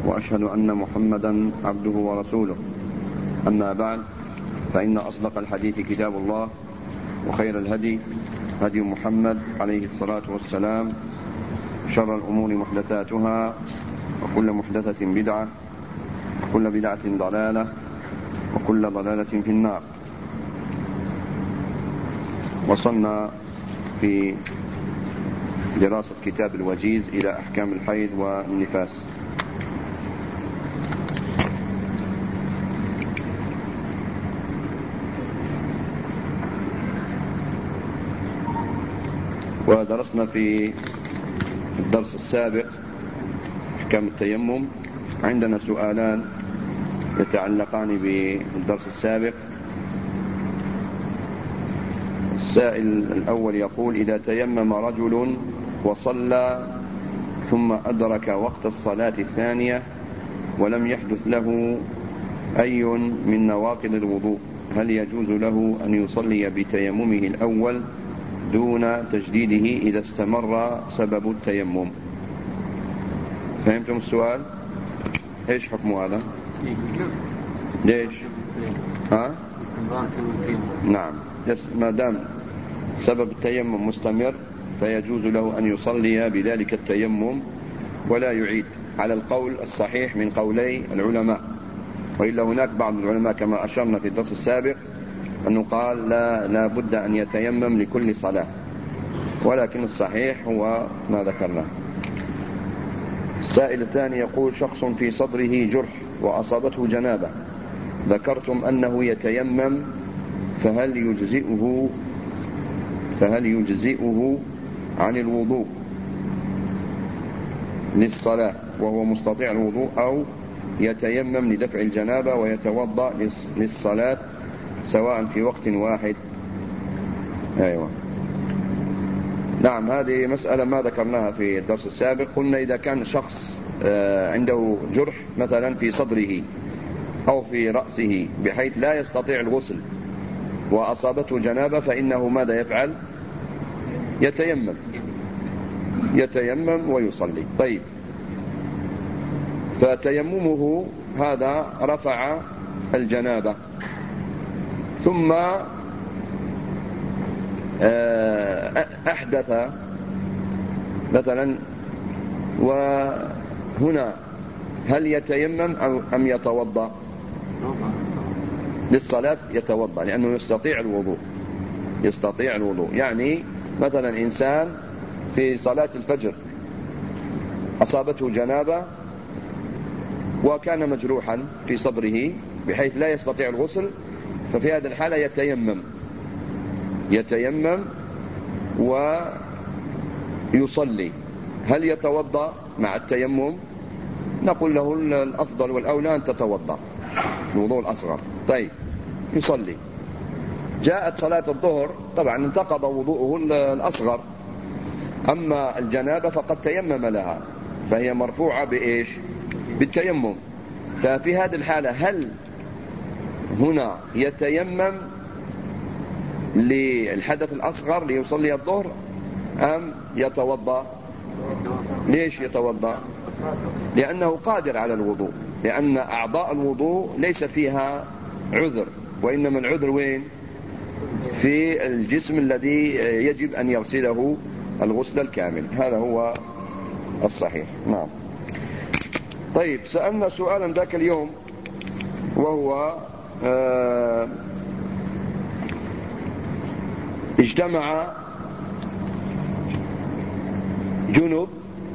وأشهد أن محمدا عبده ورسوله. أما بعد، فإن أصدق الحديث كتاب الله، وخير الهدي هدي محمد عليه الصلاة والسلام، شر الأمور محدثاتها، وكل محدثة بدعة، وكل بدعة ضلالة، وكل ضلالة في النار. وصلنا في دراسة كتاب الوجيز إلى أحكام الحيض والنفاس. ودرسنا في الدرس السابق أحكام التيمم. عندنا سؤالان يتعلقان بالدرس السابق. السائل الأول يقول: إذا تيمم رجل وصلى ثم أدرك وقت الصلاة الثانية ولم يحدث له أي من نواقض الوضوء، هل يجوز له أن يصلي بتيممه الأول دون تجديده إذا استمر سبب التيمم؟ فهمتم السؤال؟ إيش حكم هذا؟ ليش؟ نعم، ما دام سبب التيمم مستمر فيجوز له أن يصلي بذلك التيمم ولا يعيد، على القول الصحيح من قولي العلماء. وإلا هناك بعض العلماء كما أشرنا في الدرس السابق أنه قال لا بد أن يتيمم لكل صلاة، ولكن الصحيح هو ما ذكرناه. السائل الثاني يقول: شخص في صدره جرح وأصابته جنابة، ذكرتم أنه يتيمم، فهل يجزئه عن الوضوء للصلاة وهو مستطيع الوضوء، أو يتيمم لدفع الجنابة ويتوضأ للصلاة سواء في وقت واحد؟ أيوة، نعم، هذه مسألة ما ذكرناها في الدرس السابق. قلنا إذا كان شخص عنده جرح مثلا في صدره أو في رأسه بحيث لا يستطيع الغسل وأصابته جنابة، فإنه ماذا يفعل؟ يتيمم ويصلي. طيب، فتيممه هذا رفع الجنابة، ثم أحدث مثلا، وهنا هل يتيمم أم يتوضأ؟ للصلاة يتوضأ، لأنه يستطيع الوضوء. يعني مثلا إنسان في صلاة الفجر أصابته جنابة وكان مجروحا في صدره بحيث لا يستطيع الغسل، ففي هذه الحالة يتيمم ويصلي. هل يتوضأ مع التيمم؟ نقول له الأفضل والأولى أن تتوضأ الوضوء الأصغر. طيب، يصلي. جاءت صلاة الظهر، طبعا انتقض وضوءه الأصغر، أما الجنابة فقد تيمم لها، فهي مرفوعة بإيش؟ بالتيمم. ففي هذه الحالة هل هنا يتيمم للحدث الأصغر ليصلي الظهر أم يتوضأ؟ ليش يتوضأ؟ لأنه قادر على الوضوء، لأن أعضاء الوضوء ليس فيها عذر، وإنما العذر وين؟ في الجسم الذي يجب أن يغسله الغسل الكامل. هذا هو الصحيح. نعم. طيب، سألنا سؤالا ذاك اليوم، وهو اجتمع جنب،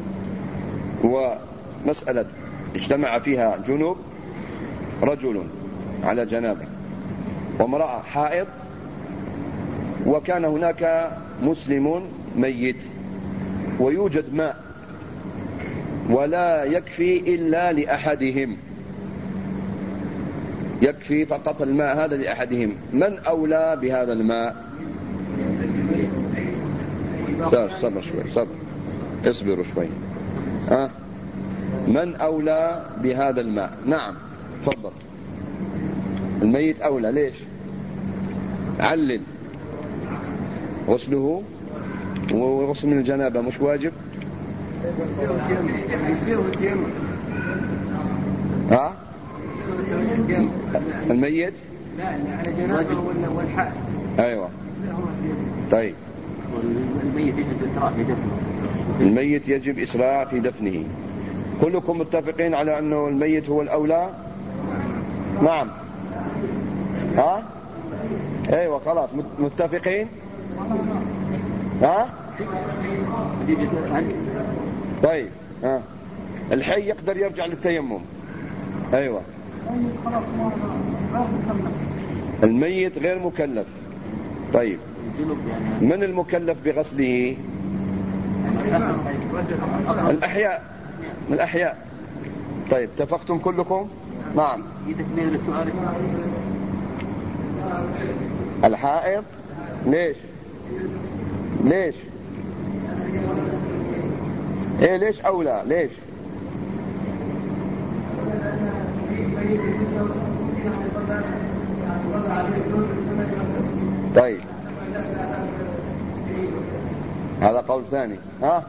ومسألة اجتمع فيها جنب، رجل على جنابه وامرأة حائض، وكان هناك مسلم ميت، ويوجد ماء ولا يكفي إلا لأحدهم، يكفي فقط الماء هذا لأحدهم. من أولى بهذا الماء؟ صبر شوي، اصبروا شوي. من أولى بهذا الماء؟ نعم، تفضل. الميت أولى. ليش؟ علل. غسله وغسل من الجنابة مش واجب؟ ها؟ الميت؟ لا على جنابه والحائط. أيوة. طيب الميت يجب إسراع في دفنه. الميت يجب إسراع في دفنه. كلكم متفقين على أنه الميت هو الأولى؟ نعم. ها؟ أيوة خلاص متفقين؟ ها؟ طيب ها. الحي يقدر يرجع للتيمم. أيوة. الميت غير مكلف. طيب من المكلف بغسله؟ الأحياء. طيب اتفقتم كلكم؟ نعم. الحائض. ليش ايه ليش أولى؟ ليش؟ طيب هذا قول ثاني. ها؟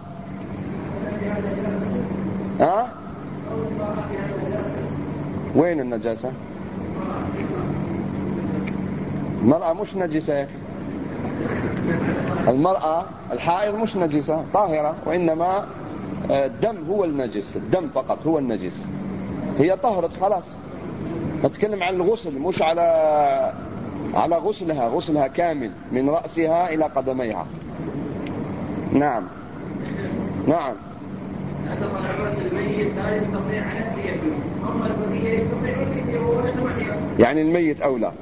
وين النجاسة؟ المرأة مش نجسة. المرأة الحائض مش نجسة طاهرة، وإنما الدم هو النجس. الدم فقط هو النجس. هي طهرت خلاص. نتكلم عن الغسل، مش على غسلها كامل من رأسها إلى قدميها. نعم. يعني الميت أولى.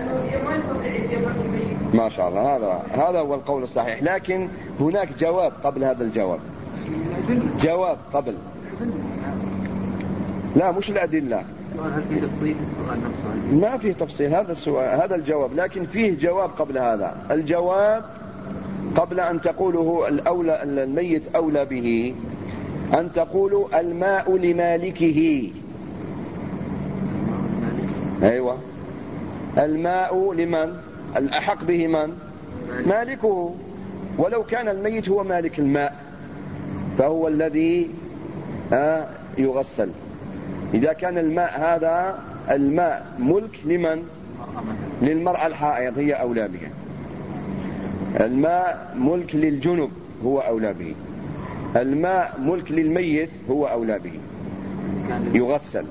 ما شاء الله. هذا هو القول الصحيح. لكن هناك جواب قبل هذا الجواب. جواب قبل. لا مش الأدلة. ما فيه تفصيل. هذا السؤال، هذا الجواب، لكن فيه جواب قبل هذا. الجواب قبل أن تقوله الأولى الميت أولى به، أن تقولوا الماء لمالكه. أيوة. الماء لمن؟ الأحق به من؟ مالكه. ولو كان الميت هو مالك الماء فهو الذي يغسل. إذا كان الماء هذا الماء ملك لمن؟ للمرأة الحائض هي أولى به. الماء ملك للجنب هو أولى به. الماء ملك للميت هو أولى به يغسل.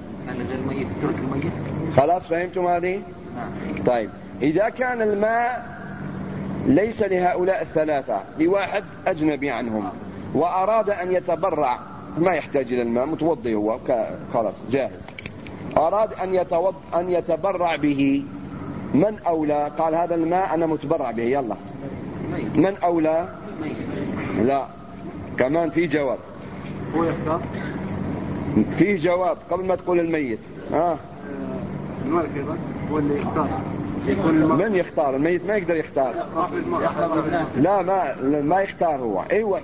خلاص فهمتم هذه؟ طيب إذا كان الماء ليس لهؤلاء الثلاثة، لواحد أجنبي عنهم وأراد أن يتبرع، ما يحتاج إلى الماء، متوضي هو خلاص جاهز، أراد أن يتبرع به، من أولى؟ قال هذا الماء أنا متبرع به، يلا من أولى؟ لا كمان في جواب. هو يختار. فيه جواب قبل ما تقول الميت. المالك أيضا هو اللي يختار. من يختار؟ الميت ما يقدر يختار. لا ما يختار هو. أيوة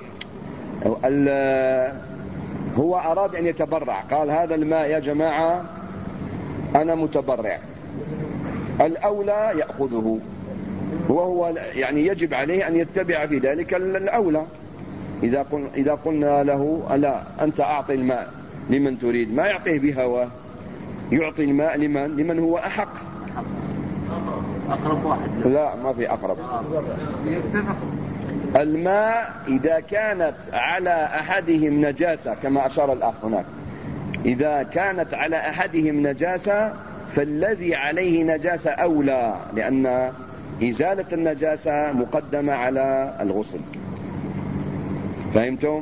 هو أراد أن يتبرع، قال هذا الماء يا جماعة أنا متبرع، الأولى يأخذه، وهو يعني يجب عليه أن يتبع في ذلك الأولى. إذا قلنا له لا أنت أعطي الماء لمن تريد، ما يعطيه بهواه، يعطي الماء لمن هو أحق. أقرب واحد. لا ما في أقرب. الماء إذا كانت على أحدهم نجاسة كما أشار الأخ هناك، إذا كانت على أحدهم نجاسة فالذي عليه نجاسة أولى، لأن إزالة النجاسة مقدمة على الغسل. فهمتم؟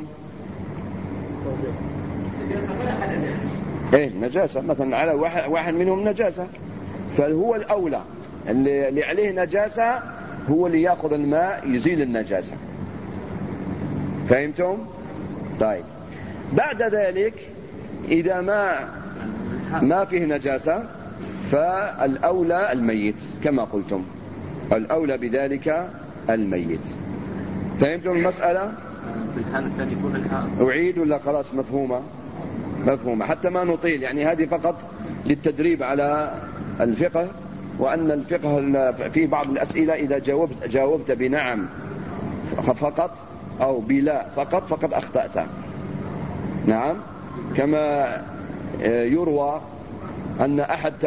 إيه نجاسة مثلا على واحد منهم نجاسة، فهو الأولى، اللي عليه نجاسة هو اللي يأخذ الماء يزيل النجاسة. فهمتم؟ طيب بعد ذلك إذا ما فيه نجاسة فالأولى الميت كما قلتم، الأولى بذلك الميت. فهمتم المسألة؟ أعيد ولا خلاص مفهومة حتى ما نطيل، يعني هذه فقط للتدريب على الفقه، وأن الفقه في بعض الأسئلة إذا جاوبت بنعم فقط أو بلا فقط فقد أخطأت. نعم كما يروى أن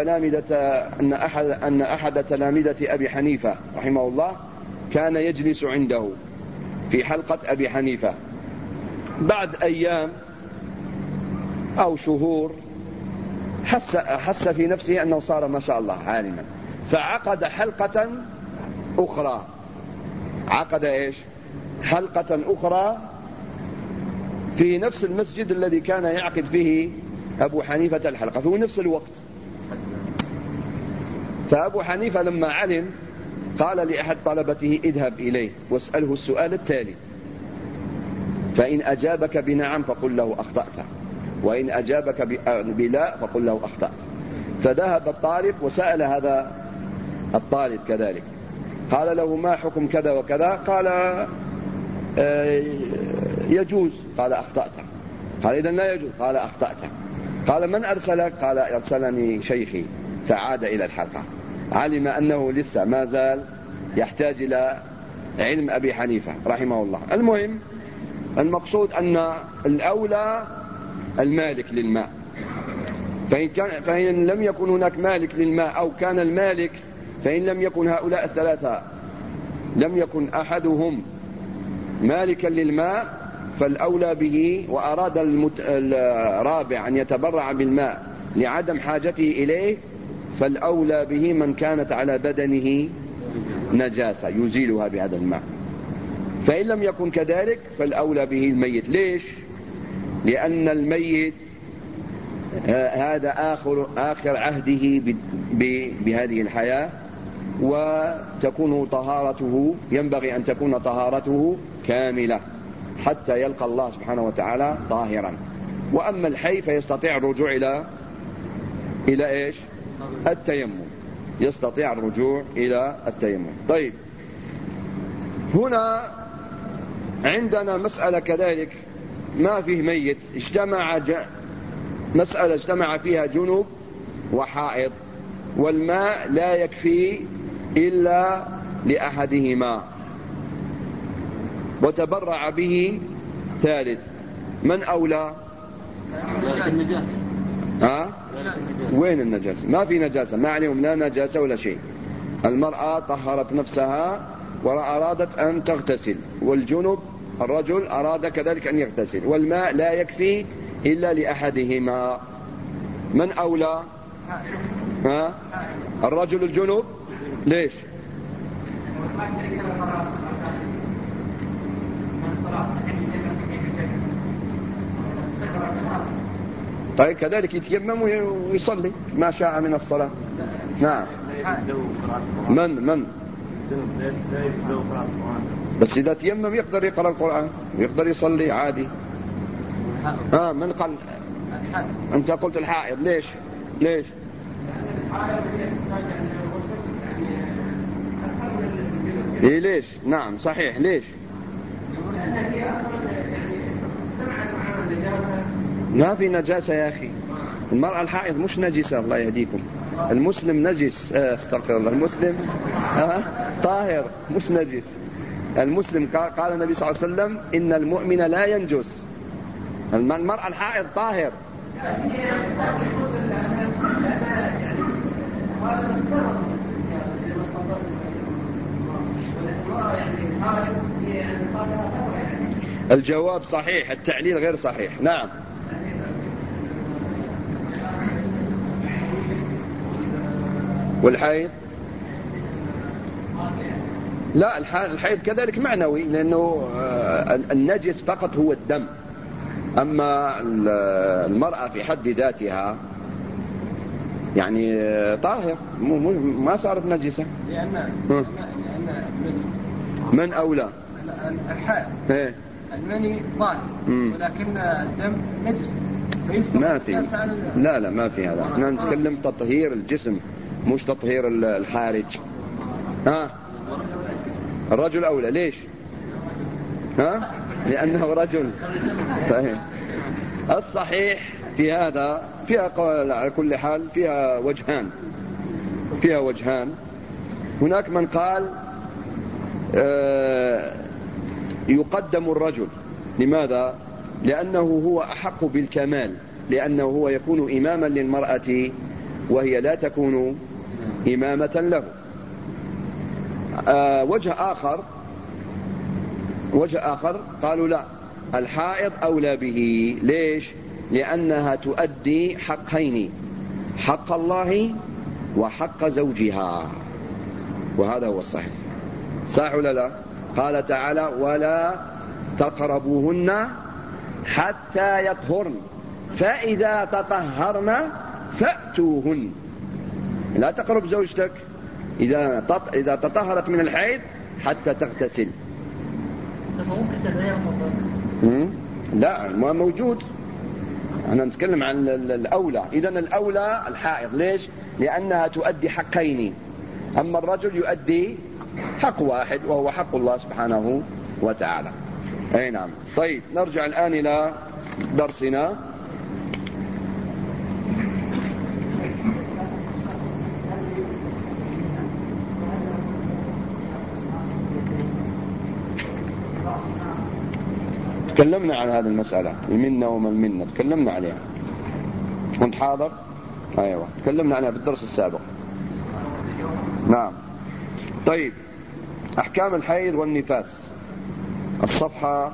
أحد تلامذة أبي حنيفة رحمه الله كان يجلس عنده في حلقة أبي حنيفة. بعد أيام أو شهور حس في نفسه أنه صار ما شاء الله عالما، فعقد حلقة أخرى. عقد إيش؟ حلقة أخرى في نفس المسجد الذي كان يعقد فيه أبو حنيفة الحلقة في نفس الوقت. فأبو حنيفة لما علم قال لأحد طلبته اذهب إليه واسأله السؤال التالي، فإن أجابك بنعم فقل له أخطأت، وإن أجابك بلا فقل له أخطأت. فذهب الطالب وسأل هذا الطالب كذلك، قال له ما حكم كذا وكذا؟ قال يجوز. قال أخطأت. قال إذن لا يجوز. قال أخطأت. قال من أرسلك؟ قال أرسلني شيخي. فعاد إلى الحلقة. علم أنه لسه ما زال يحتاج إلى علم أبي حنيفة رحمه الله. المهم المقصود أن الأولى المالك للماء، فإن لم يكن هناك مالك للماء أو كان المالك، فإن لم يكن هؤلاء الثلاثة لم يكن أحدهم مالكا للماء فالأولى به، وأراد الرابع أن يتبرع بالماء لعدم حاجته إليه، فالأولى به من كانت على بدنه نجاسة يزيلها بهذا الماء. فإن لم يكن كذلك فالأولى به الميت. ليش؟ لأن الميت هذا آخر عهده بهذه الحياة، وتكون طهارته، ينبغي أن تكون طهارته كاملة حتى يلقى الله سبحانه وتعالى طاهرا. وأما الحي فيستطيع الرجوع إلى إيش؟ التيمم. يستطيع الرجوع إلى التيمم. طيب، هنا عندنا مسألة كذلك ما فيه ميت، مسألة اجتمع فيها جنوب وحائض، والماء لا يكفي إلا لأحدهما، وتبرع به ثالث. من أولى؟ وين النجاسة؟ ما في نجاسة، ما عليهم لا نجاسة ولا شيء. المرأة طهرت نفسها وأرادت أن تغتسل، والجنب الرجل أراد كذلك أن يغتسل، والماء لا يكفي إلا لأحدهما. من أولى؟ الرجل الجنب. ليش؟ طيب كذلك يتيمم ويصلي ما شاء من الصلاة. نعم. من بس إذا تيمم يقدر يقرأ القرآن ويقدر يصلي عادي. من قال؟ أنت قلت الحائض. ليش؟ إيه ليش؟ نعم صحيح. ليش؟ ما في نجاسة يا أخي. المرأة الحائض مش نجسة، الله يهديكم. المسلم نجس، استغفر الله. المسلم طاهر مش نجس. المسلم قال النبي صلى الله عليه وسلم إن المؤمن لا ينجس. المرأة الحائض طاهر. الجواب صحيح، التعليل غير صحيح. نعم. والحيض لا، الحيض كذلك معنوي، لأنه النجس فقط هو الدم، أما المرأة في حد ذاتها يعني طاهر، ما صارت نجسة. لأن من أولى؟ الحائض المني طاهر، ولكن الدم نجس. ما في، لا ما في هذا. احنا نتكلم تطهير الجسم مش تطهير الخارج. الرجل أولى. ليش؟ لأنه رجل. صحيح. الصحيح في هذا فيها قول، على كل حال فيها وجهان. هناك من قال يقدم الرجل. لماذا؟ لأنه هو أحق بالكمال، لأنه هو يكون إماما للمرأة وهي لا تكون إمامة له. وجه آخر قالوا لا، الحائض أولى به. ليش؟ لأنها تؤدي حقين، حق الله وحق زوجها، وهذا هو الصحيح. صح ولا لا؟ قال تعالى ولا تقربوهن حتى يطهرن فإذا تطهرن فأتوهن. لا تقرب زوجتك إذا تطهرت من الحيض حتى تغتسل. لا، ما موجود. أنا نتكلم عن الأولى. إذن الأولى الحائض. ليش؟ لأنها تؤدي حقين، أما الرجل يؤدي حق واحد وهو حق الله سبحانه وتعالى. أي نعم. طيب، نرجع الآن إلى درسنا. تكلمنا عن هذه المسألة، المنة وما المنة، تكلمنا عليها. كنت حاضر؟ أيوة، تكلمنا عنها في الدرس السابق. نعم. طيب، أحكام الحيض والنفاس، الصفحة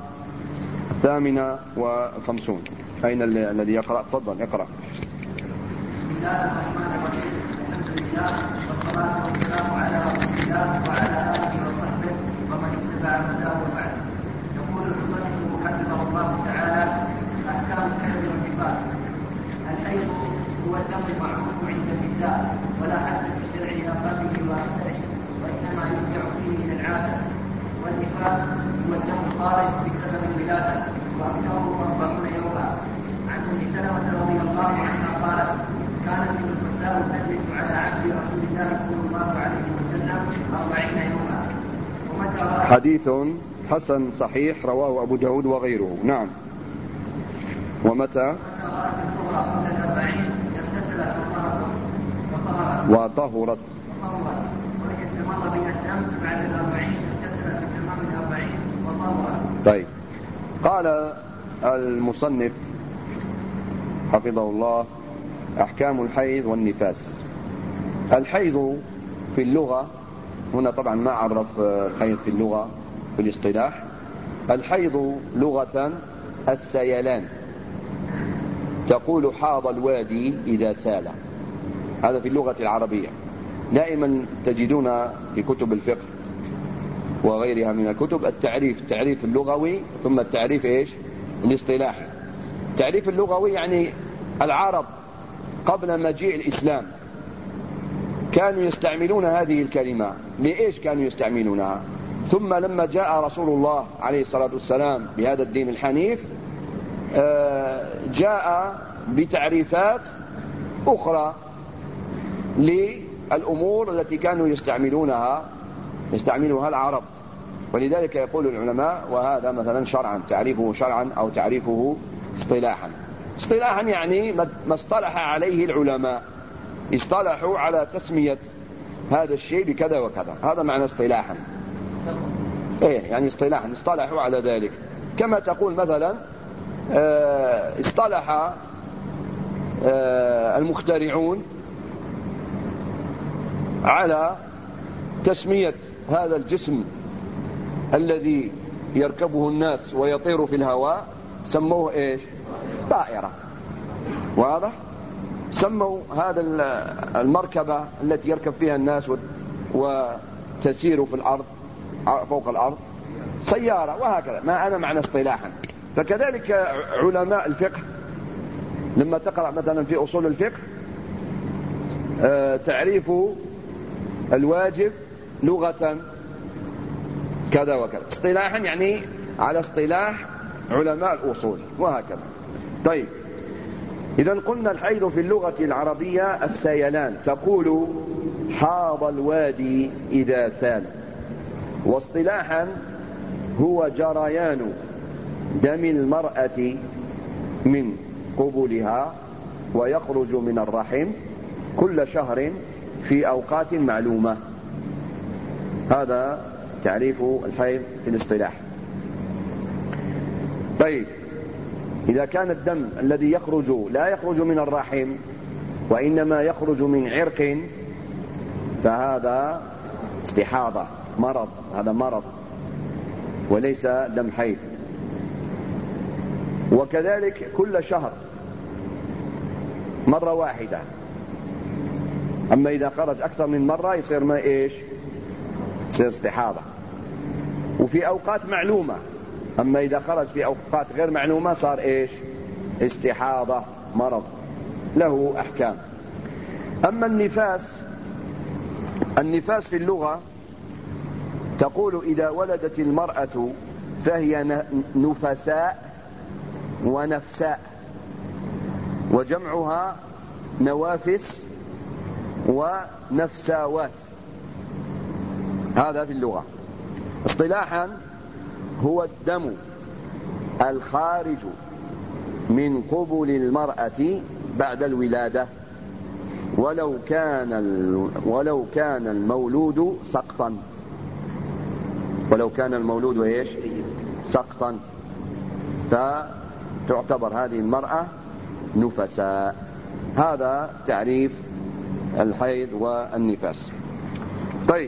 58. أين الذي يقرأ؟ تفضل اقرأ. بسم الله الرحمن الرحيم. الحمد لله والصلاة والسلام على رسول الله وعلى آله وصحبه ومن اتبع هداه وبعد. يقول المصنف حفظه الله تعالى: أحكام الحيض والنفاس. الحيض هو الدم المعروف عند النساء، ولا حد في الشرع لأقامه وأكثره، وإنما يرجع فيه من العادة. والنفاس هو الدم الخارج بسبب الولادة، وأكثره 40 يوما. عن أم سلمة رضي الله عنها قالت: كانت النساء تجلس على عهد رسول الله صلى الله عليه وسلم 40 يوما. حديث حسن صحيح رواه أبو داود وغيره. نعم. ومتى وطهرت طيب. قال المصنف حفظه الله: أحكام الحيض والنفاس. الحيض في اللغة، هنا طبعا ما عرف الحيض في اللغة في الاصطلاح. الحيض لغة السيلان، تقول حاض الوادي إذا سال. هذا في اللغة العربية. دائما تجدون في كتب الفقه وغيرها من الكتب التعريف اللغوي ثم التعريف إيش؟ الاصطلاحي. التعريف اللغوي يعني العرب قبل مجيء الإسلام كانوا يستعملون هذه الكلمة. لإيش كانوا يستعملونها؟ ثم لما جاء رسول الله عليه الصلاة والسلام بهذا الدين الحنيف جاء بتعريفات أخرى للأمور التي كانوا يستعملها العرب. ولذلك يقول العلماء: وهذا مثلا شرعا، تعريفه شرعا أو تعريفه اصطلاحا. اصطلاحا يعني ما اصطلح عليه العلماء، اصطلحوا على تسمية هذا الشيء بكذا وكذا، هذا معنى اصطلاحا. يعني اصطلاحا اصطلحوا على ذلك. كما تقول مثلا اصطلح المخترعون على تسمية هذا الجسم الذي يركبه الناس ويطير في الهواء، سموه ايش؟ طائرة. واضح؟ سموا هذا المركبة التي يركب فيها الناس وتسير في الأرض فوق الأرض سيارة، وهكذا. ما أنا معنى اصطلاحا. فكذلك علماء الفقه لما تقرأ مثلا في أصول الفقه تعريف الواجب لغة كذا وكذا، اصطلاحا يعني على اصطلاح علماء الأصول، وهكذا. طيب، إذا قلنا الحيض في اللغة العربية السيلان، تقول حاض الوادي إذا سال. واصطلاحا هو جريان دم المرأة من قبلها ويخرج من الرحم كل شهر في أوقات معلومة. هذا تعريف الحيض في الاصطلاح. طيب، إذا كان الدم الذي يخرج لا يخرج من الرحم وإنما يخرج من عرق فهذا استحاضة مرض، هذا مرض وليس دم حيض. وكذلك كل شهر مرة واحدة. أما إذا خرج أكثر من مرة يصير ما إيش؟ يصير استحاضة. وفي أوقات معلومة. أما إذا خرج في أوقات غير معلومة صار إيش؟ استحاضة مرض له أحكام. أما النفاس في اللغة تقول إذا ولدت المرأة فهي نفساء ونفساء، وجمعها نوافس ونفساوات. هذا في اللغة. اصطلاحا هو الدم الخارج من قبل المرأة بعد الولادة ولو كان المولود سقطا. ولو كان المولود ايش؟ سقطا، فتعتبر هذه المرأة نفساء. هذا تعريف الحيض والنفاس. طيب،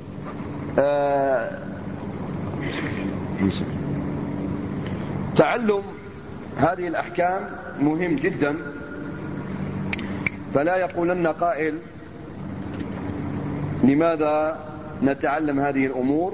تعلم هذه الأحكام مهم جدا، فلا يقولن قائل لماذا نتعلم هذه الأمور؟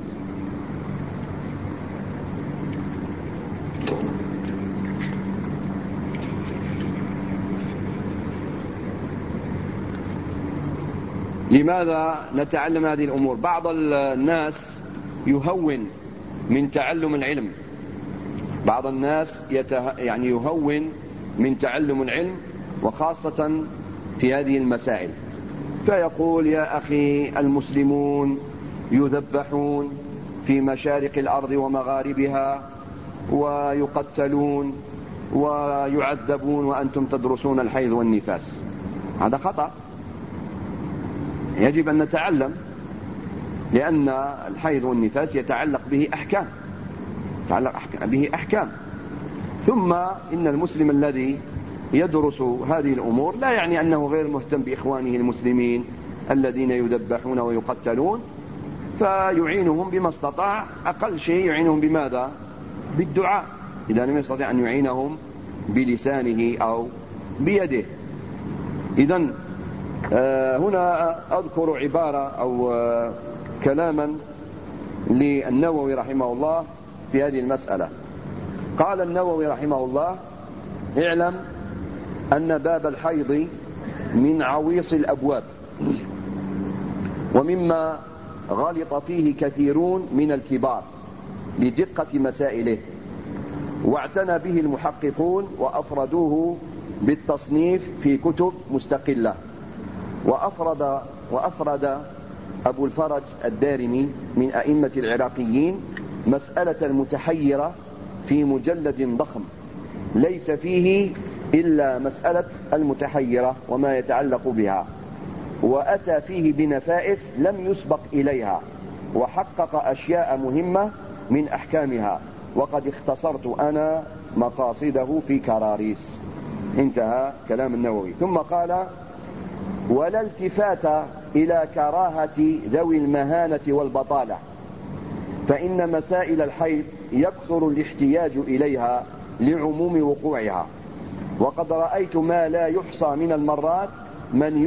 لماذا نتعلم هذه الأمور؟ بعض الناس يهون من تعلم العلم، بعض الناس يهون من تعلم العلم، وخاصة في هذه المسائل، فيقول يا أخي المسلمون يذبحون في مشارق الأرض ومغاربها ويقتلون ويعذبون وأنتم تدرسون الحيض والنفاس. هذا خطأ. يجب أن نتعلم، لأن الحيض والنفاس يتعلق به أحكام. ثم إن المسلم الذي يدرس هذه الأمور لا يعني أنه غير مهتم بإخوانه المسلمين الذين يذبحون ويقتلون، فيعينهم بما استطاع. أقل شيء يعينهم بماذا؟ بالدعاء، إذا لم يستطع أن يعينهم بلسانه أو بيده. إذن هنا أذكر عبارة أو كلاما للنووي رحمه الله في هذه المسألة. قال النووي رحمه الله: اعلم أن باب الحيض من عويص الأبواب، ومما غلط فيه كثيرون من الكبار لدقة مسائله، واعتنى به المحققون وأفردوه بالتصنيف في كتب مستقلة. وأفرد أبو الفرج الدارمي من أئمة العراقيين مسألة المتحيرة في مجلد ضخم ليس فيه إلا مسألة المتحيرة وما يتعلق بها، وأتى فيه بنفائس لم يسبق إليها، وحقق أشياء مهمة من أحكامها، وقد اختصرت أنا مقاصده في كراريس. انتهى كلام النووي. ثم قال: ولا التفات إلى كراهة ذوي المهانة والبطالة، فإن مسائل الحيض يكثر الاحتياج إليها لعموم وقوعها، وقد رأيت ما لا يحصى من المرات من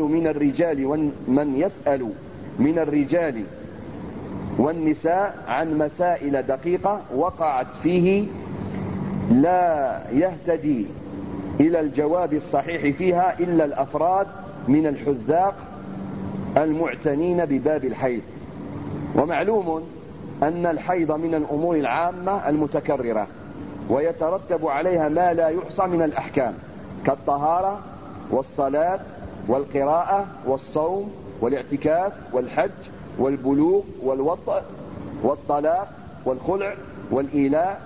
يسأل من الرجال والنساء عن مسائل دقيقة وقعت فيه لا يهتدي إلى الجواب الصحيح فيها إلا الأفراد من الحذاق المعتنين بباب الحيض. ومعلوم أن الحيض من الأمور العامة المتكررة، ويترتب عليها ما لا يحصى من الأحكام كالطهارة والصلاة والقراءة والصوم والاعتكاف والحج والبلوغ والوطء والطلاق والخلع والإيلاء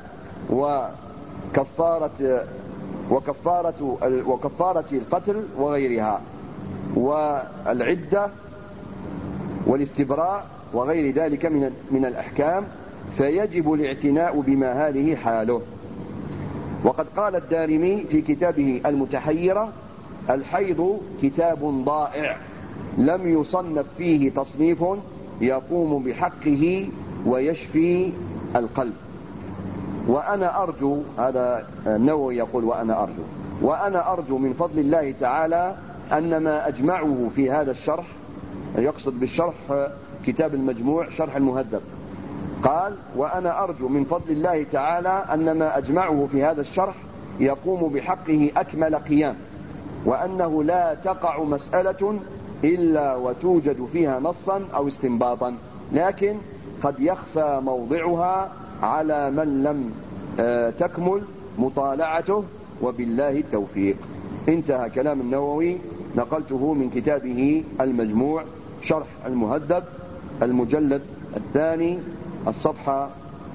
وكفارة القتل وغيرها، والعدة والاستبراء وغير ذلك من الأحكام، فيجب الاعتناء بما هذه حاله. وقد قال الدارمي في كتابه المتحيرة: الحيض كتاب ضائع لم يصنف فيه تصنيف يقوم بحقه ويشفي القلب. وأنا أرجو، هذا النووي يقول وأنا أرجو من فضل الله تعالى أن ما أجمعه في هذا الشرح، يقصد بالشرح كتاب المجموع شرح المهذب، قال وأنا أرجو من فضل الله تعالى أن ما أجمعه في هذا الشرح يقوم بحقه أكمل قيام، وأنه لا تقع مسألة إلا وتوجد فيها نصا أو استنباطا، لكن قد يخفى موضعها على من لم تكمل مطالعته، وبالله التوفيق. انتهى كلام النووي، نقلته من كتابه المجموع شرح المهذب المجلد الثاني الصفحة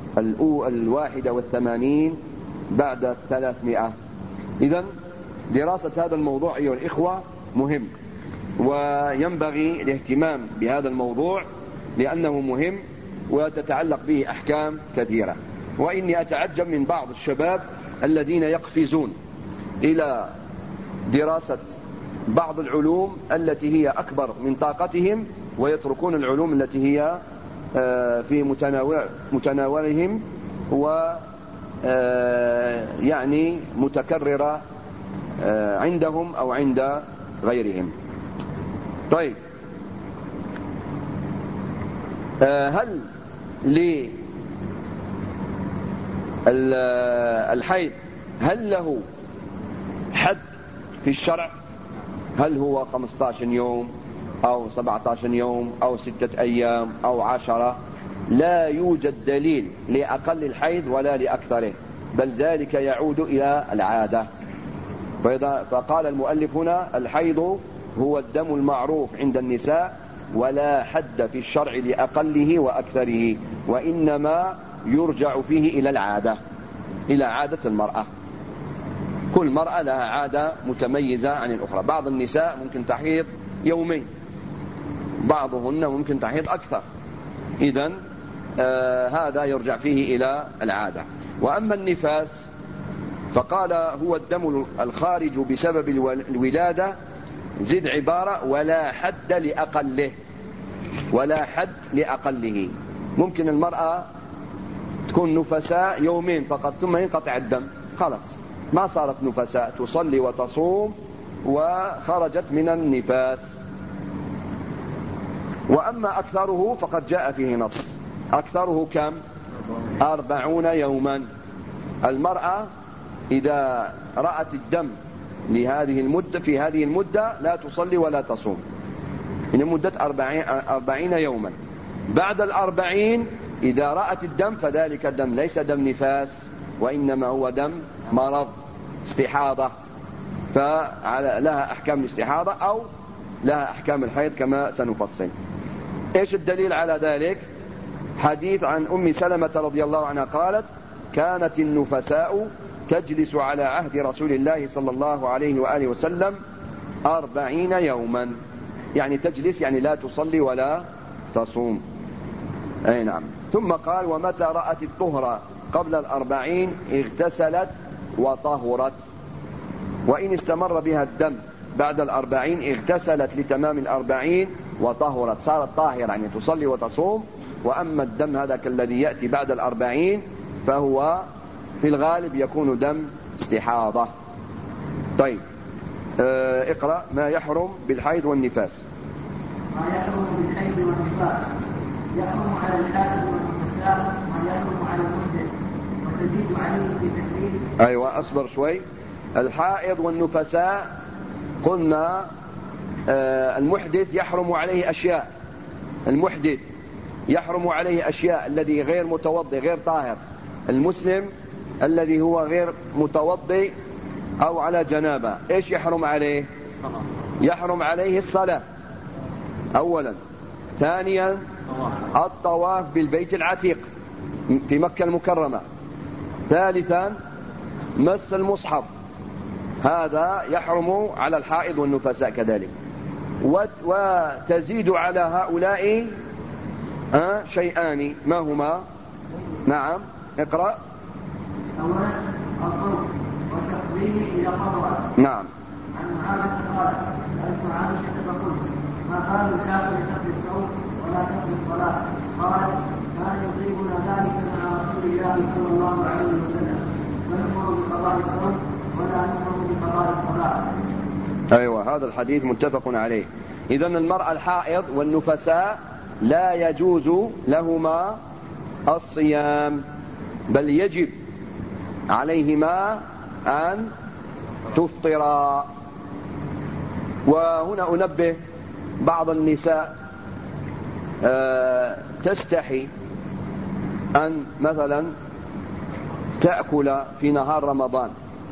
81 بعد 300. إذن دراسة هذا الموضوع أيها الإخوة مهم، وينبغي الاهتمام بهذا الموضوع لأنه مهم وتتعلق به أحكام كثيرة. وإني أتعجب من بعض الشباب الذين يقفزون إلى دراسة بعض العلوم التي هي أكبر من طاقتهم، ويتركون العلوم التي هي في متناولهم يعني متكررة عندهم أو عند غيرهم. طيب، هل الحيض هل له حد في الشرع؟ هل هو 15 يوم أو 17 يوم أو 6 أيام أو 10؟ لا يوجد دليل لأقل الحيض ولا لأكثره، بل ذلك يعود إلى العادة. فقال المؤلف هنا الحيض هو الدم المعروف عند النساء، ولا حد في الشرع لأقله وأكثره، وإنما يرجع فيه إلى العادة، إلى عادة المرأة. كل مرأة لها عادة متميزة عن الأخرى. بعض النساء ممكن تحيض يومين، بعضهن ممكن تحيض أكثر. إذن هذا يرجع فيه إلى العادة. وأما النفاس فقال هو الدم الخارج بسبب الولادة، زد عبارة ولا حد لأقله، ولا حد لأقله. ممكن المرأة تكون نفساء يومين فقط ثم ينقطع الدم، خلاص ما صارت نفساء، تصلي وتصوم وخرجت من النفاس. وأما أكثره فقد جاء فيه نص، أكثره كم؟ 40 يوما. المرأة إذا رأت الدم لهذه المدة، في هذه المدة لا تصلي ولا تصوم، من مدة 40 يوما. بعد 40 إذا رأت الدم فذلك الدم ليس دم نفاس، وإنما هو دم مرض استحاضة، فلها أحكام الاستحاضة أو لها أحكام الحيض كما سنفصل. إيش الدليل على ذلك؟ حديث عن أم سلمة رضي الله عنها قالت كانت النفساء تجلس على عهد رسول الله صلى الله عليه وآله وسلم 40 يوما، يعني تجلس يعني لا تصلي ولا تصوم. أي نعم. ثم قال ومتى رأت الطهر قبل 40 اغتسلت وطهرت، وإن استمر بها الدم بعد 40 اغتسلت لتمام 40 وطهرت، صارت طاهرة يعني تصلي وتصوم. وأما الدم هذا كالذي يأتي بعد 40 فهو في الغالب يكون دم استحاضة. طيب، اقرأ ما يحرم بالحيض والنفاس. ما يحرم بالحيض والنفاس: يحرم على الحائض والنفساء ما يحرم على المحدث، وتزيد عليه في تحريم. أيوة، أصبر شوي. الحائض والنفساء قلنا المحدث يحرم عليه أشياء، المحدث يحرم عليه أشياء، الذي غير متوضئ غير طاهر. المسلم الذي هو غير متوضئ أو على جنابة إيش يحرم عليه؟ يحرم عليه الصلاة أولا. ثانيا الطواف بالبيت العتيق في مكة المكرمة. ثالثا مس المصحف، هذا يحرم على الحائض والنفساء كذلك. وتزيد على هؤلاء شيئان، ما هما؟ نعم، اقرأ. أولا الصوم والتقبيل إذا قضى. نعم. عن معاذ قال سألت عائشة فقلت ما قال الكافر تقضي الصوم ولا تقضي الصلاة؟ قالت كان يصيبنا ذلك مع رسول الله صلى الله عليه وسلم فنؤمر بقضاء الصوم ولا نؤمر بقضاء الصلاة. أيوة، هذا الحديث متفق عليه. إذن المرأة الحائض والنفساء لا يجوز لهما الصيام، بل يجب عليهما أن تفطرا. وهنا أنبه بعض النساء تستحي أن مثلا تأكل في نهار رمضان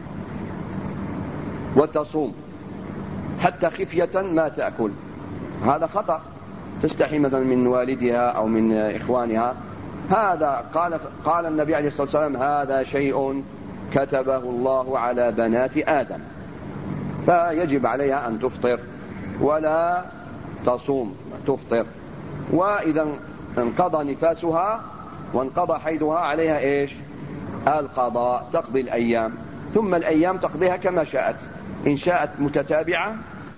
وتصوم حتى خفية ما تأكل، هذا خطأ. تستحي مثلا من والدها أو من إخوانها، هذا قال النبي عليه الصلاة والسلام هذا شيء كتبه الله على بنات آدم، فيجب عليها أن تفطر ولا تصوم، تفطر. وإذا انقضى نفاسها وانقضى حيضها عليها إيش؟ القضاء، تقضي الأيام، ثم الأيام تقضيها كما شاءت، إن شاءت متتابعة.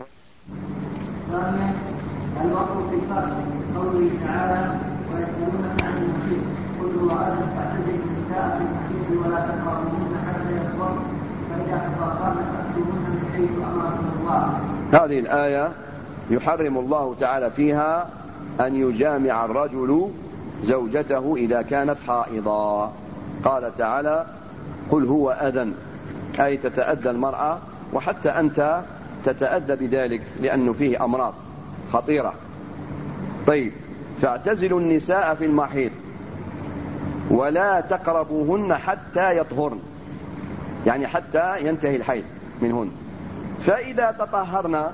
ثانيا الوقت في الفرق، قوله تعالى ويسألونك عن المحيط قل هو أذى فاعتزلوا النساء في المحيط ولا تقربوهن حتى يطهرن فإذا تطهرن فأتوهن من حيث أمركم الله. هذه الآية يحرم الله تعالى فيها أن يجامع الرجل زوجته إذا كانت حائضا. قال تعالى قل هو أذى، أي تتأذى المرأة، وحتى أنت تتأذى بذلك لأنه فيه أمراض خطيرة. طيب، فاعتزلوا النساء في المحيض ولا تقربوهن حتى يطهرن، يعني حتى ينتهي الحيض منهن. فإذا تطهرنا،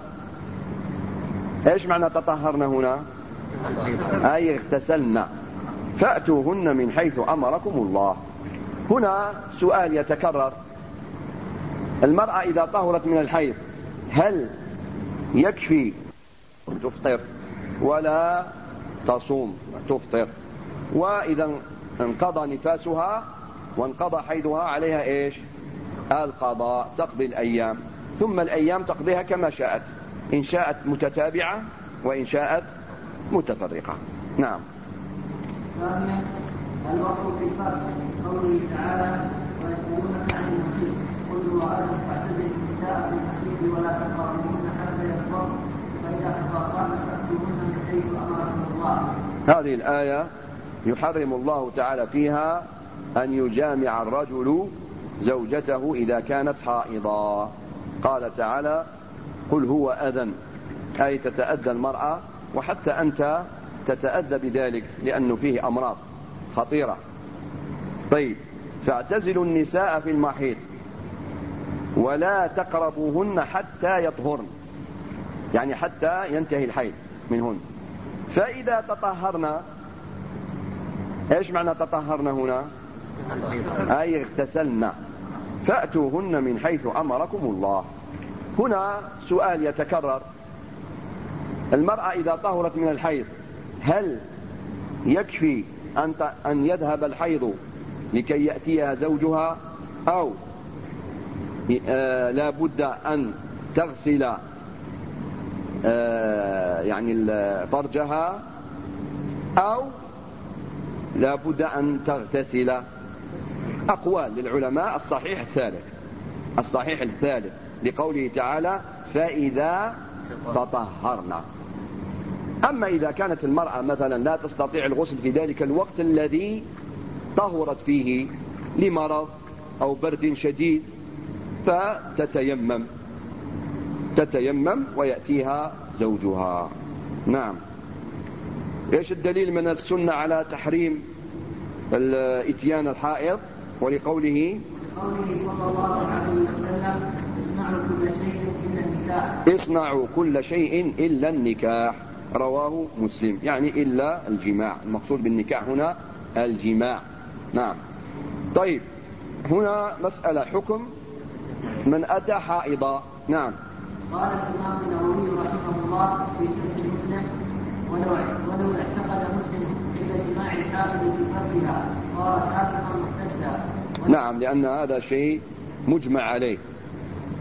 إيش معنى تطهرنا هنا؟ أي اغتسلنا، فأتوهن من حيث أمركم الله. هنا سؤال يتكرر، المرأة إذا طهرت من الحيض هل يكفي تفطر ولا تصوم؟ تفطر. وإذا انقضى نفاسها وانقضى حيضها عليها إيش؟ القضاء، تقضي الأيام، ثم الأيام تقضيها كما شاءت، إن شاءت متتابعة وإن شاءت متفرقة. نعم. ثانيا الوقت في الفرق، قوله تعالى ويسألونك عن المحيط قل هو أذى فاعتزلوا النساء في المحيط ولا تقربوهن حتى يطهرن فإذا تطهرن فأتوهن من حيث أمركم الله. هذه الآية يحرم الله تعالى فيها أن يجامع الرجل زوجته إذا كانت حائضا. قال تعالى قل هو أذى، أي تتأذى المرأة، وحتى أنت تتأذى بذلك لأنه فيه أمراض خطيرة. طيب، فاعتزلوا النساء في المحيض ولا تقربوهن حتى يطهرن، يعني حتى ينتهي الحيض منهن. فإذا تطهرنا، إيش معنى تطهرنا هنا؟ أي اغتسلنا، فأتوهن من حيث أمركم الله. هنا سؤال يتكرر، المرأة إذا طهرت من الحيض هل يكفي أن يذهب الحيض لكي يأتيها زوجها، أو لا بد أن تغسل يعني فرجها، أو لا بد أن تغتسل؟ أقوال للعلماء. الصحيح الثالث لقوله تعالى فإذا تطهرنا. أما إذا كانت المرأة مثلا لا تستطيع الغسل في ذلك الوقت الذي طهرت فيه لمرض أو برد شديد، فتتيمم ويأتيها زوجها. نعم. إيش الدليل من السنة على تحريم الإتيان الحائض؟ ولقوله صلى الله عليه وسلم اصنعوا كل شيء إلا النكاح، رواه مسلم، يعني إلا الجماع، المقصود بالنكاح هنا الجماع. نعم. طيب، هنا مسألة حكم من أتى حائضا. نعم. قال الإمام النووي رحمه الله في شرح مسلم ولو اعتقد مسلم عند جماع الحائض في فرجها صار حائضا محتجا. نعم، لأن هذا شيء مجمع عليه،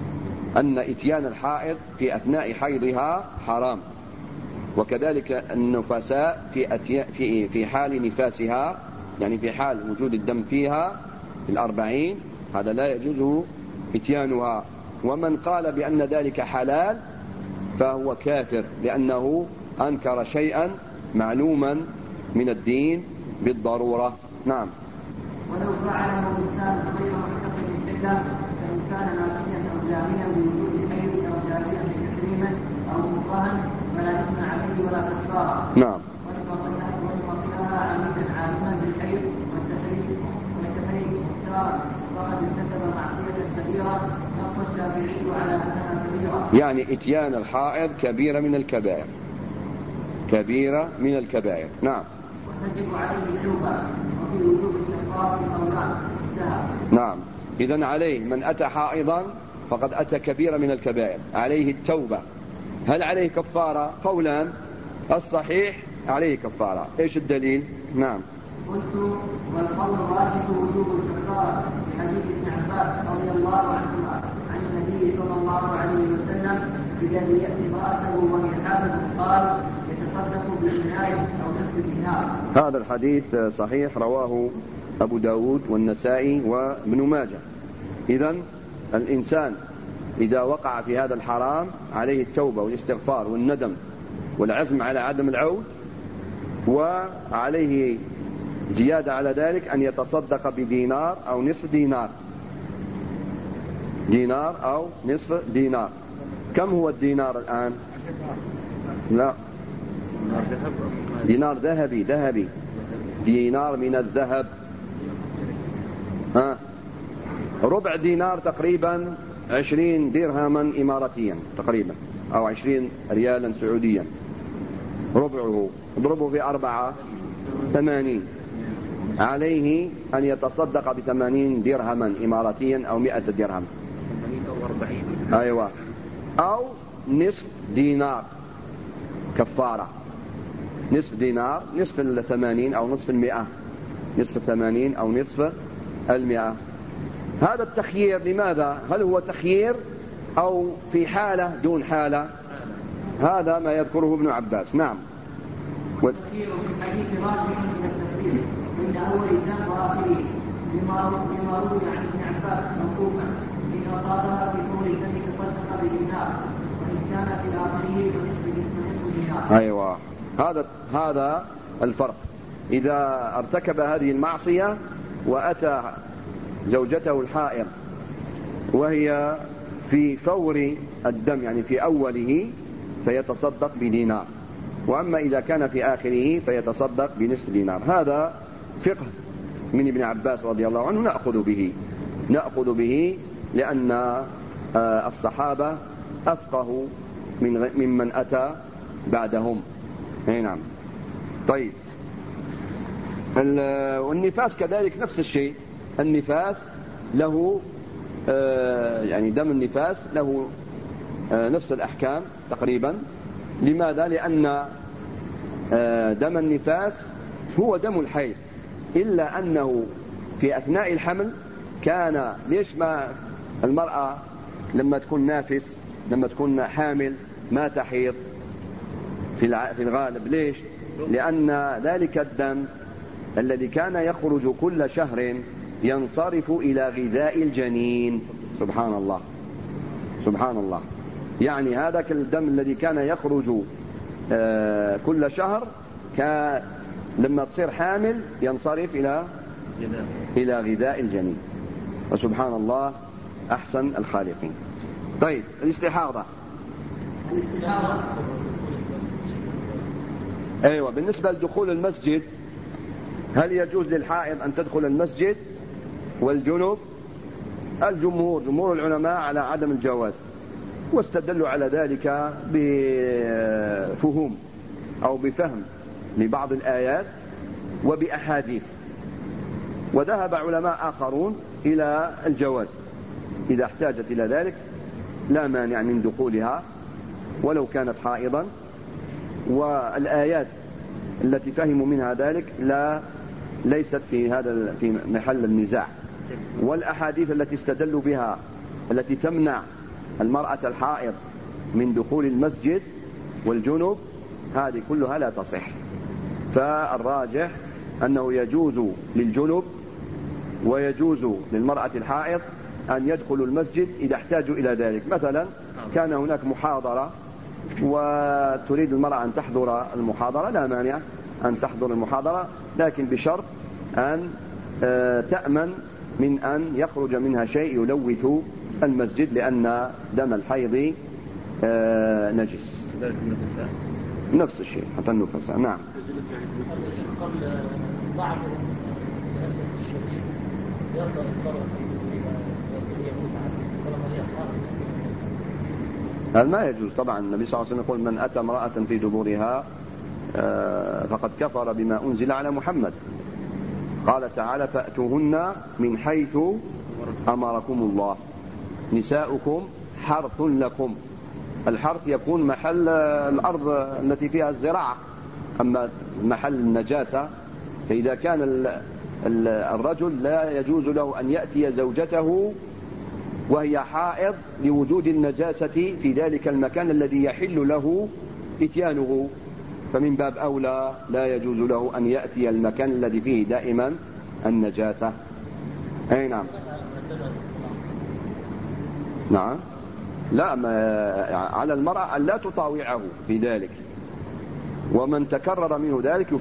أن إتيان الحائض في أثناء حيضها حرام، وكذلك النفساء في حال نفاسها، يعني في حال وجود الدم فيها في 40، هذا لا يجوز إتيانها. ومن قال بأن ذلك حلال فهو كافر، لأنه أنكر شيئا معلوما من الدين بالضرورة. نعم. ولو فعله الإنسان غير محتقد الحلة فإن كان ناسيا أو جاهلا بوجود الحيض أو جاهلا بتحريمه أو مكرها فلا إثم عليه ولا كفارة. نعم. ولمصلها عميدا عالما بالحيض والتفريق مختارا فقد ارتكب معصية كبيرة، نص الشافعي على أنها كبيرة. يعني إتيان الحائض كبيرة من الكبائر، كبيرة من الكبائر. نعم. وتجب عليه التوبة وفي وجوب الكفارة قولان. نعم. إذن عليه من أتى حائضا فقد أتى كبيرة من الكبائر، عليه التوبة. هل عليه كفارة؟ قولان، الصحيح عليه كفارة. إيش الدليل؟ نعم. قلت والقول الراجح وجوب الكفارة بحديث ابن عباس رضي الله عنهما عن النبي صلى الله عليه وسلم الذي يأتي امرأته وهي حامل قال يتصدق بالعناية أو نصف دينار. هذا الحديث صحيح، رواه أبو داود والنسائي وابن ماجه. إذن الإنسان إذا وقع في هذا الحرام عليه التوبة والاستغفار والندم والعزم على عدم العود، وعليه زيادة على ذلك أن يتصدق بدينار أو نصف دينار، دينار أو نصف دينار. كم هو الدينار الآن؟ لا، دينار ذهبي، دينار من الذهب. ربع دينار تقريبا 20 درهما إماراتيا تقريبا، أو 20 ريالا سعوديا. ربعه اضربه في 4 80، عليه أن يتصدق ب80 درهما إماراتيا أو 100 درهم، أيوة، أو نصف دينار كفارة. نصف دينار، نصف 80 أو نصف 100، نصف 80 أو نصف 100. هذا التخيير لماذا؟ هل هو تخيير أو في حالة دون حالة؟ هذا ما يذكره ابن عباس. نعم. والتخيير في الحديث راجع من التخيير عند أول الجنب وآخره لما روي عن ابن عباس موقوفا إن أصابها في طول الدم تصدق بدينار وإن كان في آخره فنصف دينار. أيوة، هذا الفرق. إذا ارتكب هذه المعصية وأتى زوجته الحائض وهي في فور الدم، يعني في أوله، فيتصدق بدينار، وأما إذا كان في آخره فيتصدق بنصف دينار. هذا فقه من ابن عباس رضي الله عنه نأخذ به لأن الصحابة أفقهوا ممن أتى بعدهم. نعم. طيب، والنفاس كذلك نفس الشيء. النفاس له يعني دم النفاس له نفس الأحكام تقريبا. لماذا؟ لأن دم النفاس هو دم الحيض، إلا أنه في أثناء الحمل كان، ليش ما المرأة لما تكون نافس، لما تكون حامل ما تحيض في الغالب؟ ليش؟ لأن ذلك الدم الذي كان يخرج كل شهر ينصرف إلى غذاء الجنين. سبحان الله، سبحان الله. يعني هذا الدم الذي كان يخرج كل شهر لما تصير حامل ينصرف إلى غذاء الجنين. وسبحان الله أحسن الخالقين. طيب، الاستحاضة. أيوة، بالنسبة لدخول المسجد، هل يجوز للحائض أن تدخل المسجد والجنوب؟ جمهور العلماء على عدم الجواز، واستدلوا على ذلك بفهم أو بفهم لبعض الآيات وبأحاديث. وذهب علماء آخرون إلى الجواز إذا احتاجت إلى ذلك، لا مانع من دخولها ولو كانت حائضا. والآيات التي فهموا منها ذلك ليست في محل النزاع، والأحاديث التي استدلوا بها التي تمنع المرأة الحائض من دخول المسجد والجنب هذه كلها لا تصح. فالراجح أنه يجوز للجنب ويجوز للمرأة الحائض أن يدخلوا المسجد إذا احتاجوا إلى ذلك. مثلا كان هناك محاضرة وتريد المرأة أن تحضر المحاضرة، لا مانع أن تحضر المحاضرة، لكن بشرط أن تأمن من أن يخرج منها شيء يلوث المسجد، لأن دم الحيض نجس. نفس الشيء حتى النفساء. نعم. هذا ما يجوز طبعا. النبي صلى الله عليه وسلم يقول من أتى امرأة في دبورها فقد كفر بما أنزل على محمد. قال تعالى فأتوهن من حيث أمركم الله نساؤكم حرث لكم. الحرث يكون محل الأرض التي فيها الزراعة، أما محل النجاسة فإذا كان الرجل لا يجوز له أن يأتي زوجته وهي حائض لوجود النجاسة في ذلك المكان الذي يحل له إتيانه، فمن باب أولى لا يجوز له أن يأتي المكان الذي فيه دائما النجاسة. أي نعم. نعم. لا، على المرأة أن لا تطاوعه في ذلك، ومن تكرر منه ذلك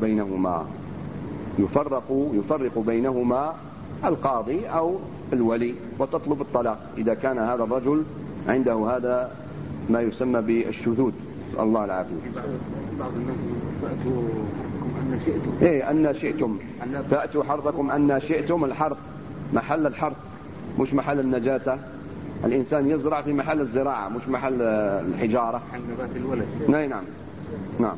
يفرق بينهما القاضي أو الولي وتطلب الطلاق إذا كان هذا الرجل عنده هذا ما يسمى بالشذوذ. الله العافية. بعض الناس فأتوا أن شئتم. أن شئتم فأتوا حرثكم أن شئتم. الحرث محل الحرث مش محل النجاسة. الإنسان يزرع في محل الزراعة مش محل الحجارة. نبات الولد. نعم. نعم.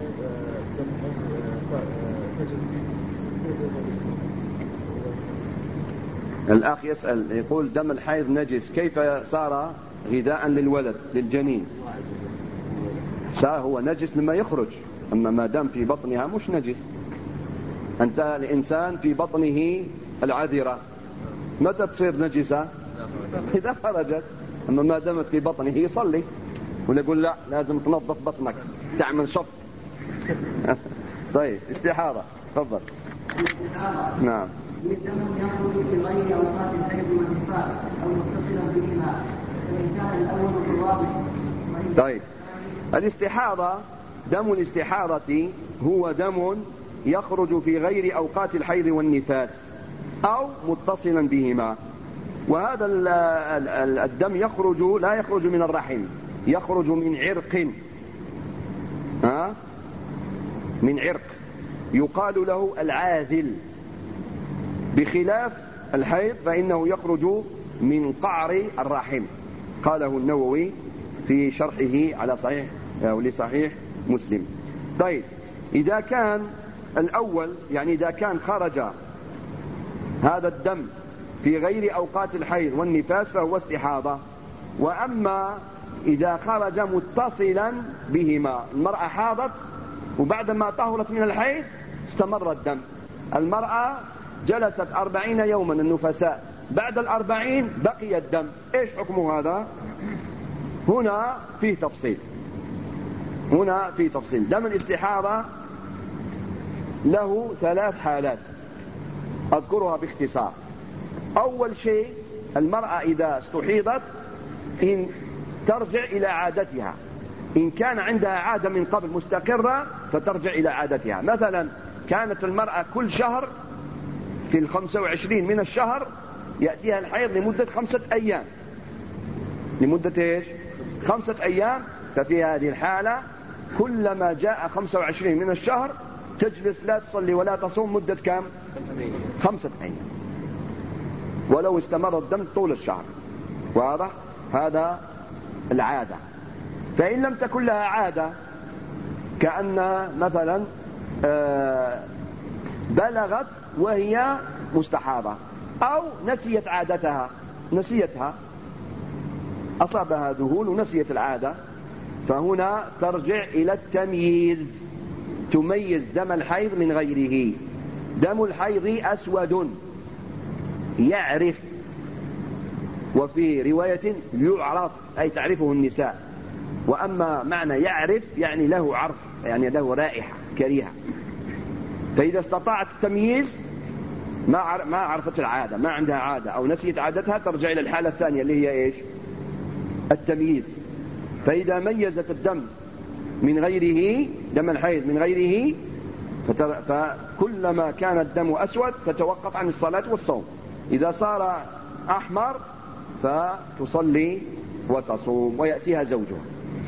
الأخ يسأل يقول دم الحيض نجس، كيف صار غذاء للولد للجنين؟ صار هو نجس لما يخرج، أما ما دام في بطنها مش نجس. أنت الإنسان في بطنه العذرة متى تصير نجسة؟ إذا خرجت. أما ما دامت في بطنه يصلي، ولا يقول لا لازم تنظف بطنك تعمل شفط. طيب استحارة تفضل. نعم. الدم يخرج في غير أوقات الحيض والنفاس أو متصلا بهما، فإن كان الأول في الواضح. طيب الاستحاضة، دم الاستحاضة هو دم يخرج في غير أوقات الحيض والنفاس أو متصلا بهما. وهذا الدم لا يخرج من الرحم، يخرج من عرق، من عرق يقال له العاذل، بخلاف الحيض فإنه يخرج من قعر الرحم. قاله النووي في شرحه على صحيح أو لصحيح مسلم. طيب إذا كان الأول يعني إذا كان خرج هذا الدم في غير أوقات الحيض والنفاس فهو استحاضة. وأما إذا خرج متصلا بهما، المرأة حاضت وبعدما طهرت من الحيض استمر الدم، المرأة جلست 40 يوما النفساء، بعد 40 بقي الدم، إيش حكم هذا؟ هنا فيه تفصيل. دم الاستحاضة له 3 حالات أذكرها باختصار. أول شيء المرأة إذا استحيضت إن ترجع إلى عادتها، إن كان عندها عادة من قبل مستقرة فترجع إلى عادتها. مثلا كانت المرأة كل شهر في 25 من الشهر يأتيها الحيض لمدة 5 أيام، لمدة إيش؟ 5 أيام. ففي هذه الحالة كلما جاء 25 من الشهر تجلس لا تصلي ولا تصوم مدة كم؟ 5 أيام، ولو استمر الدم طول الشهر. واضح؟ هذا العادة. فإن لم تكن لها عادة، كأن مثلا بلغت وهي مستحاضة أو نسيت عادتها، نسيتها، أصابها ذهول ونسيت العادة، فهنا ترجع إلى التمييز، تميز دم الحيض من غيره. دم الحيض أسود يعرف وفي رواية يعرف أي تعرفه النساء. وأما معنى يعرف يعني له عرف، يعني له رائحة كريهة. فإذا استطاعت التمييز ما عرفت العادة، ما عندها عادة أو نسيت عادتها، ترجع إلى الحالة الثانية اللي هي إيش؟ التمييز. فإذا ميزت الدم من غيره، دم الحيض من غيره، فكلما كان الدم أسود فتوقف عن الصلاة والصوم. إذا صار أحمر فتصلي وتصوم ويأتيها زوجها.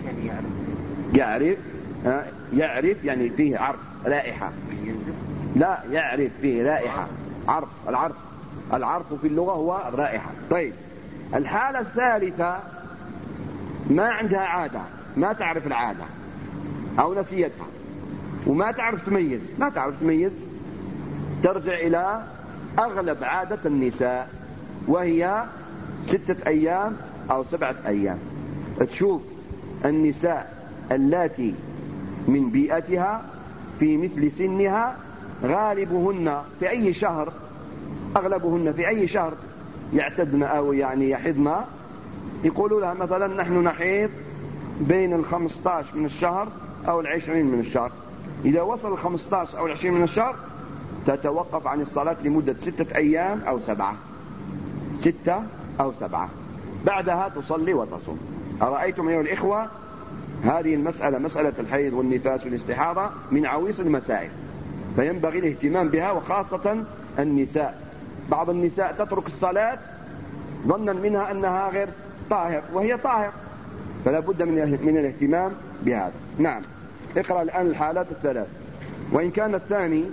يعرف يعني فيه عرف رائحة. لا، يعرف فيه رائحة، عرف. العرف في اللغة هو الرائحة. طيب، الحالة الثالثة ما عندها عادة، ما تعرف العادة أو نسيتها وما تعرف تميز، ترجع إلى أغلب عادة النساء وهي 6 أيام أو 7 أيام. تشوف النساء اللاتي من بيئتها في مثل سنها غالبهن في أي شهر، أغلبهن في أي شهر يعتدن أو يعني يحضن، يقولوا لها مثلا نحن نحيض بين 15 من الشهر أو 20 من الشهر. إذا وصل 15 أو 20 من الشهر تتوقف عن الصلاة لمدة 6 أيام أو 7، 6 أو 7، بعدها تصلي وتصوم. أرأيتم أيها الإخوة؟ هذه المسألة، مسألة الحيض والنفاس والاستحاضة، من عويص المسائل، فينبغي الاهتمام بها، وخاصة النساء. بعض النساء تترك الصلاة ظنا منها أنها غير طاهر وهي طاهر، فلا بد من الاهتمام بهذا. نعم، اقرأ الآن الحالات الثلاث. وإن كان الثاني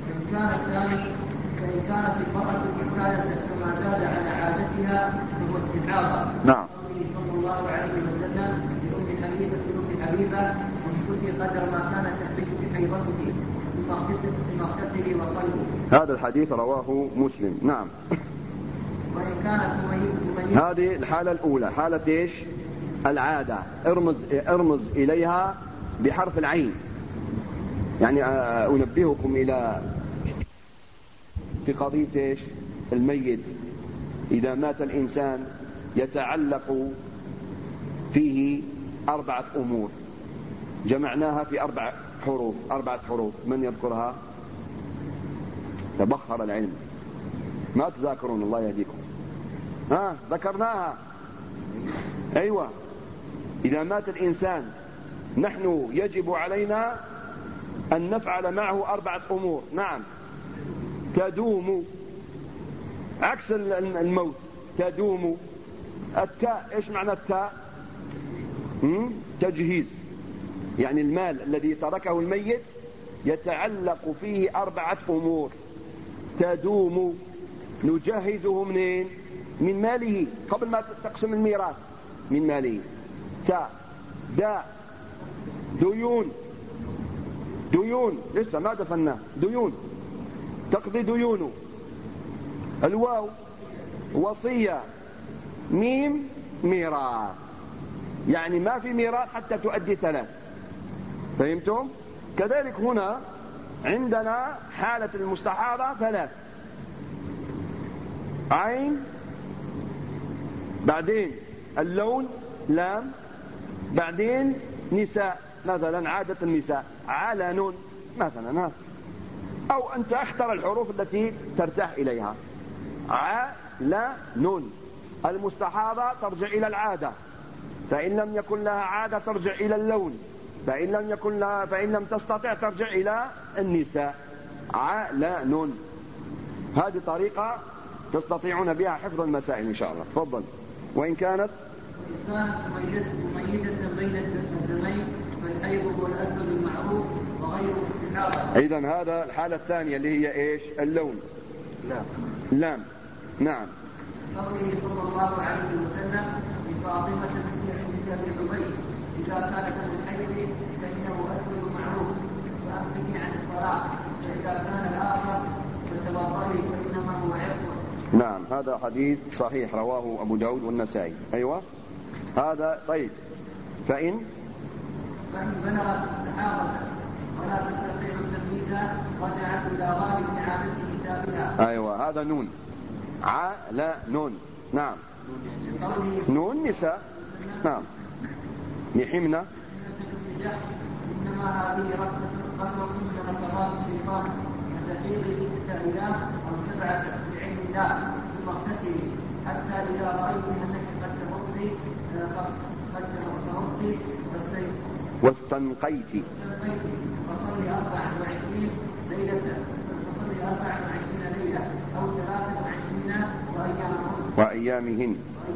فإن كانت المرأة حكاية كما زاد على عادتها فهو استحاضة. نعم. صلى الله عليه وسلم لأم حبيبة وامكثي قدر ما كانت تحبس بحيضتك ثم اغتسلي وصلي. هذا الحديث رواه مسلم. نعم. وإن كانت مميزة. هذه الحالة الأولى، حالة إيش؟ العادة. ارمز إليها بحرف العين. يعني أنبهكم إلى في قضية إيش؟ الميت. إذا مات الإنسان يتعلق فيه 4 أمور، جمعناها في 4 حروف. من يذكرها؟ تبخر العلم، ما تذاكرون، الله يهديكم. ذكرناها. أيوة، إذا مات الإنسان نحن يجب علينا أن نفعل معه 4 أمور. نعم. تدوم، عكس الموت، تدوم. التاء، إيش معنى التاء؟ تجهيز، يعني المال الذي تركه الميت يتعلق فيه 4 أمور. تدوم، نجهزه منين؟ من ماله، قبل ما تقسم الميراث، من ماله. تاء. داء، ديون لسه ما دفناه، ديون، تقضي ديونه. الواو، وصية. ميم، ميراث، يعني ما في ميراث حتى تؤدي 3. فهمتم؟ كذلك هنا عندنا حالة المستحاضة 3: عين، بعدين اللون لام، بعدين نساء، مثلا عادة النساء علن مثلا، أو أنت اختر الحروف التي ترتاح إليها. علن. المستحاضة ترجع إلى العادة، فإن لم يكن لها عادة ترجع إلى اللون، فإن لم تستطع ترجع إلى النساء. علن. هذه طريقة تستطيعون بها حفظ المسائل إن شاء الله. تفضل. وإن كانت مميزة بين الدمين فالحيض هو الأسباب المعروف وغيره استحاضة. إذن هذا الحالة الثانية اللي هي إيش؟ اللون. لام. نعم. قوله صلى الله عليه وسلم لفاطمة بنت أبي حبيش إذا كانت الحيض فإنه أسباب معروف فأمسكي عن الصلاة، فإذا كان الآخر فتوضئي فإنما هو عفو. نعم، هذا حديث صحيح رواه أبو داود والنسائي. أيوة هذا. طيب، فإن بلغت السحابة ولا تستطيع التمييز رجعت إلى غالب عادة كتابها. أيوة، هذا نون. على نون. نعم. نون نساء. نعم. لحمنا. إنما هذه ركبة قد وكنا نتغاضى الشيطان فتحيض 6 أيام أو 7 بعلم الله ثم اغتسلي حتى إذا رأيت أنك قد تهضي واستنقيت فصلي 24 ليلة أو 23 وأيامهن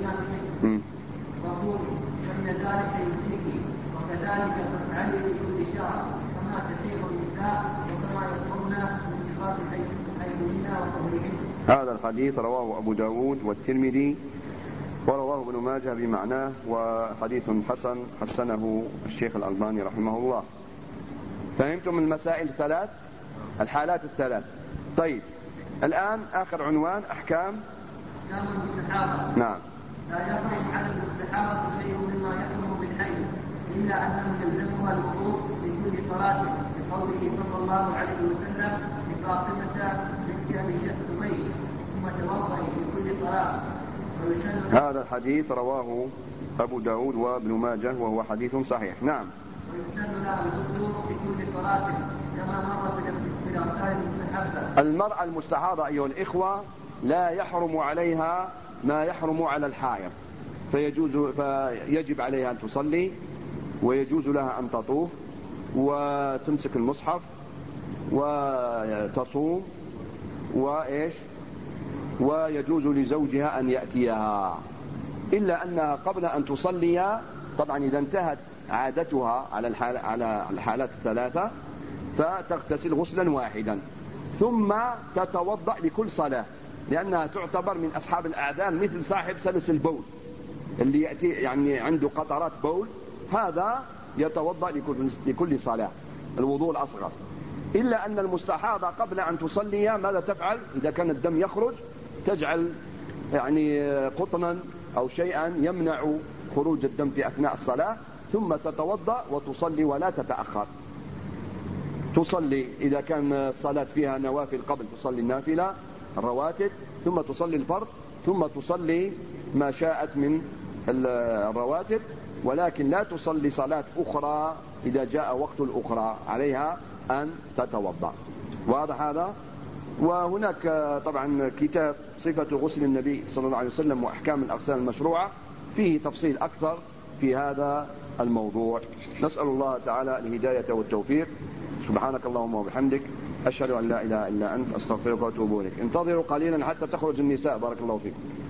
وصومي فإن ذلك يمسكي وكذلك تفعلي لكل شهر كما تحيض النساء وكما يطهرن من نفاس حيضهن وطهرهن. هذا الحديث رواه أبو داود والترمذي ورواه ابن ماجه بمعناه، وحديث حسن حسنه الشيخ الألباني رحمه الله. فهمتم المسائل الثلاث، الحالات الثلاث؟ طيب الآن آخر عنوان أحكام المستحاضة. نعم. لا يحرم على المستحاضة شيء مما يحرم بالحيض إلا أنه يلزمها الوضوء لكل صلاة لقوله صلى الله عليه وسلم لفاطمة بنت أبي حبيش ثم توضئي لكل صلاة. هذا الحديث رواه أبو داود وابن ماجه وهو حديث صحيح. نعم. ويسن لها الوضوء لكل صلاة كما مر بالأركان المستحبة. المرأة المستحاضة أيها الإخوة لا يحرم عليها ما يحرم على الحائض، فيجب عليها أن تصلي، ويجوز لها أن تطوف وتمسك المصحف وتصوم ويجوز لزوجها أن يأتيها، إلا أنها قبل أن تصلي طبعا إذا انتهت عادتها على الحالات الثلاثة فتغتسل غسلا واحدا ثم تتوضأ لكل صلاة، لأنها تعتبر من أصحاب الأعذار مثل صاحب سلس البول اللي يأتي يعني عنده قطرات بول، هذا يتوضأ لكل صلاة الوضوء الأصغر. إلا أن المستحاضة قبل أن تصلي ماذا تفعل؟ إذا كان الدم يخرج تجعل يعني قطنا أو شيئا يمنع خروج الدم في أثناء الصلاة، ثم تتوضأ وتصلي ولا تتأخر. تصلي إذا كان الصلاة فيها نوافل قبل تصلي النافلة الرواتب، ثم تصلي الفرض، ثم تصلي ما شاءت من الرواتب، ولكن لا تصلي صلاة أخرى إذا جاء وقت الأخرى، عليها أن تتوضأ. واضح هذا؟ وهناك طبعا كتاب صفة غسل النبي صلى الله عليه وسلم وأحكام الأغسال المشروعة فيه تفصيل أكثر في هذا الموضوع. نسأل الله تعالى الهداية والتوفيق. سبحانك اللهم وبحمدك أشهد أن لا إله إلا أنت أستغفرك وأتوب إليك. انتظروا قليلا حتى تخرج النساء. بارك الله فيكم.